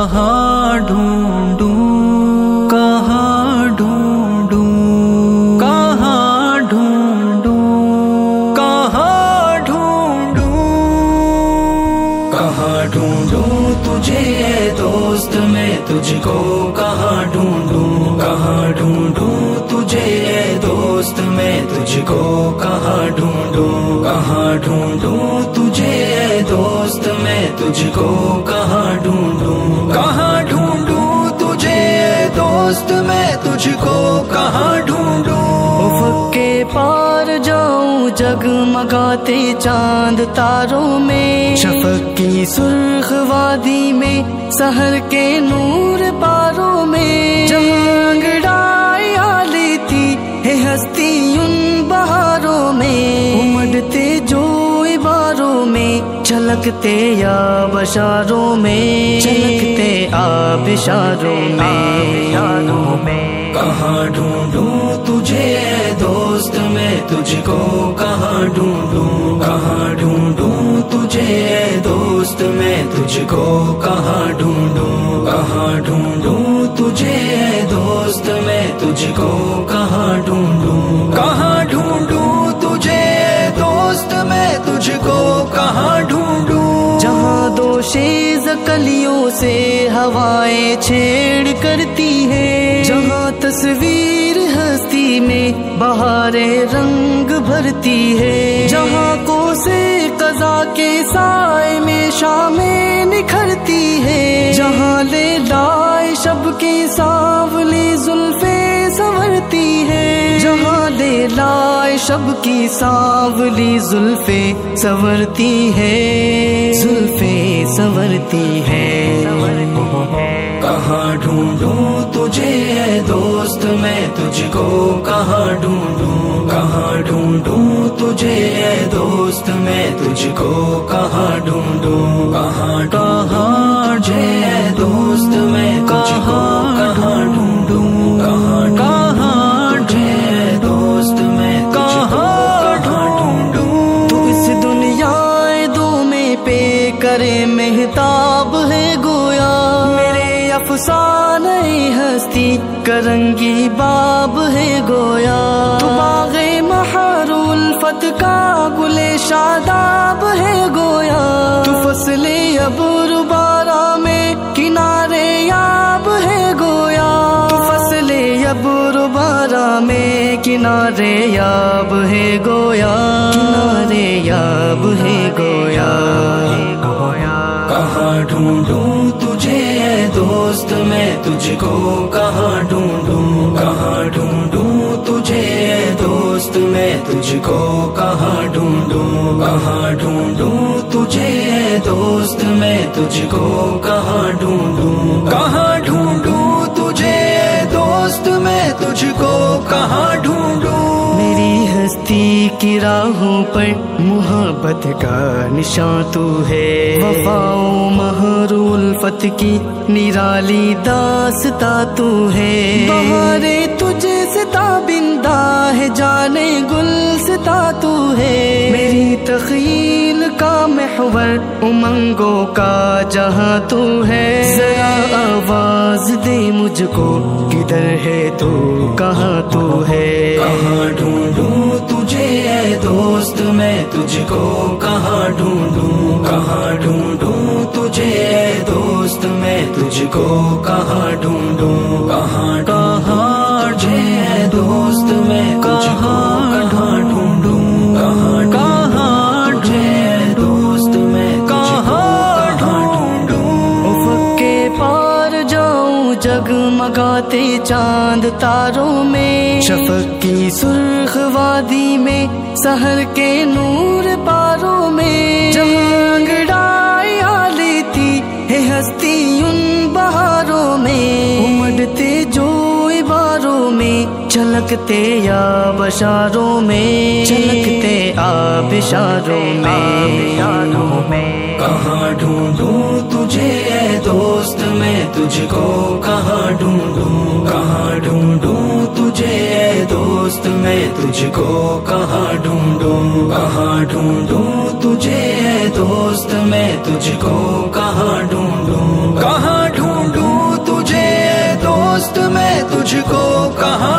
کہاں ڈھونڈوں کہاں ڈھونڈوں کہاں ڈھونڈوں کہاں ڈھونڈوں کہاں ڈھونڈوں تجھے اے دوست میں تجھ کو کہاں ڈھونڈوں کہاں ڈھونڈوں تجھے اے دوست میں تجھ کو کہاں ڈھونڈوں کہاں ڈھونڈوں تجھے اے دوست میں تجھ کو کہاں ڈھونڈوں کہاں ڈھونڈوں تجھے اے دوست میں تجھ کو کہاں ڈھونڈوں افق کے پار جاؤں جگمگاتے چاند تاروں میں شفق کی سرخ وادی میں سحر کے نور پاروں میں جہاں انگڑائی آ لیتی ہے ہستی ان بہاروں میں امڑتے جو عباروں میں چھلکتے یا بشاروں میں چھلکتے آب اشاروں میں کہاں ڈھونڈوں تجھے اے دوست میں تجھ کو کہاں ڈھونڈوں کہاں ڈھونڈوں تجھے اے دوست میں تجھ کو کہاں ڈھونڈوں کہاں ڈھونڈوں تجھے اے دوست میں تجھ کو کہاں ڈھونڈوں کہاں ڈھونڈوں تجھے اے دوست میں تجھ کو کہاں ڈھونڈوں جہاں دو شیز کلیوں سے ہوائیں چھیڑ کرتی ہے جہاں تصویر ہستی میں بہاریں رنگ بھرتی ہے جہاں کو سے قضا کے سائے میں شامیں نکھرتی ہے جہاں لیلائے شب کی سانولی زلفیں سنورتی ہے جہاں لیلائے شب کی سانولی زلفیں سنورتی ہے زلفیں سنورتی ہے کہاں ڈھونڈوں تجھے اے دوست میں تجھ کو کہاں ڈھونڈوں کہاں ڈھونڈوں تجھے اے دوست میں تجھ کو کہاں ڈھونڈوں کہاں کہاں تجھے اے دوست میں تجھ کو کہاں ڈھونڈوں کہاں کہاں تجھے اے دوست میں تجھ کو کہاں ڈھونڈوں تو اس دنیا دو میں پہ کرے مہتاب ہے گویا میرے افسانے ہستی کرنگی باب ہے گویا تو باغ مہر الفت کا گل شاداب ہے گویا تو فصل ابر بارہ میں کنارے یاب ہے گویا تو فصل ابر بارہ میں کنارے یاب ہے گویا کنارے یاب ہے گویا کہاں ڈھونڈوں تجھے اے دوست میں تجھ کو کہاں ڈھونڈوں کہاں ڈھونڈوں تجھے اے دوست میں تجھ کو کہاں ڈھونڈوں کہاں ڈھونڈوں تجھے اے دوست میں تجھ کو کہاں ڈھونڈوں کہاں ڈھونڈوں تجھے اے دوست میں تجھ کو کہاں ڈھونڈوں میری ہستی کی راہوں پر محبت کا نشان تو ہے وفا و مہر الفت کی نرالی داستہ تو ہے بہارے تجھے سے تابندہ ہے جانے گل ستا تو ہے میری تخیل کا محور امنگوں کا جہاں تو ہے ذرا آواز دے مجھ کو کدھر ہے تو کہاں تو ہے کہاں ڈھونڈوں تجھے اے دوست میں تجھ کو کہاں ڈھونڈوں کہاں ڈھونڈوں تجھے اے دوست میں تجھ کو کہاں ڈھونڈوں کہاں کہاں تجھے اے دوست میں تجھ کو کہاں ڈھونڈوں کہاں کہاں تجھے اے دوست میں کہاں ڈھونڈوں افق کے پار جاؤں جگمگاتے چاند تاروں میں شفق کی سرخ وادی میں سحر کے نور پاروں میں جہاں انگڑائی آ لیتی ہے ہستی ان بہاروں میں امڑتے جو عباروں میں چھلکتے یا بشاروں میں چھلکتے آب اشاروں میں کہاں ڈھونڈوں تجھے اے دوست میں تجھ کو کہاں ڈھونڈوں کہاں ڈھونڈوں تجھے اے دوست میں تجھ کو کہاں ڈھونڈوں کہاں ڈھونڈوں تجھے اے دوست میں تجھ کو کہاں ڈھونڈوں کہاں ڈھونڈوں تجھ کو کہاں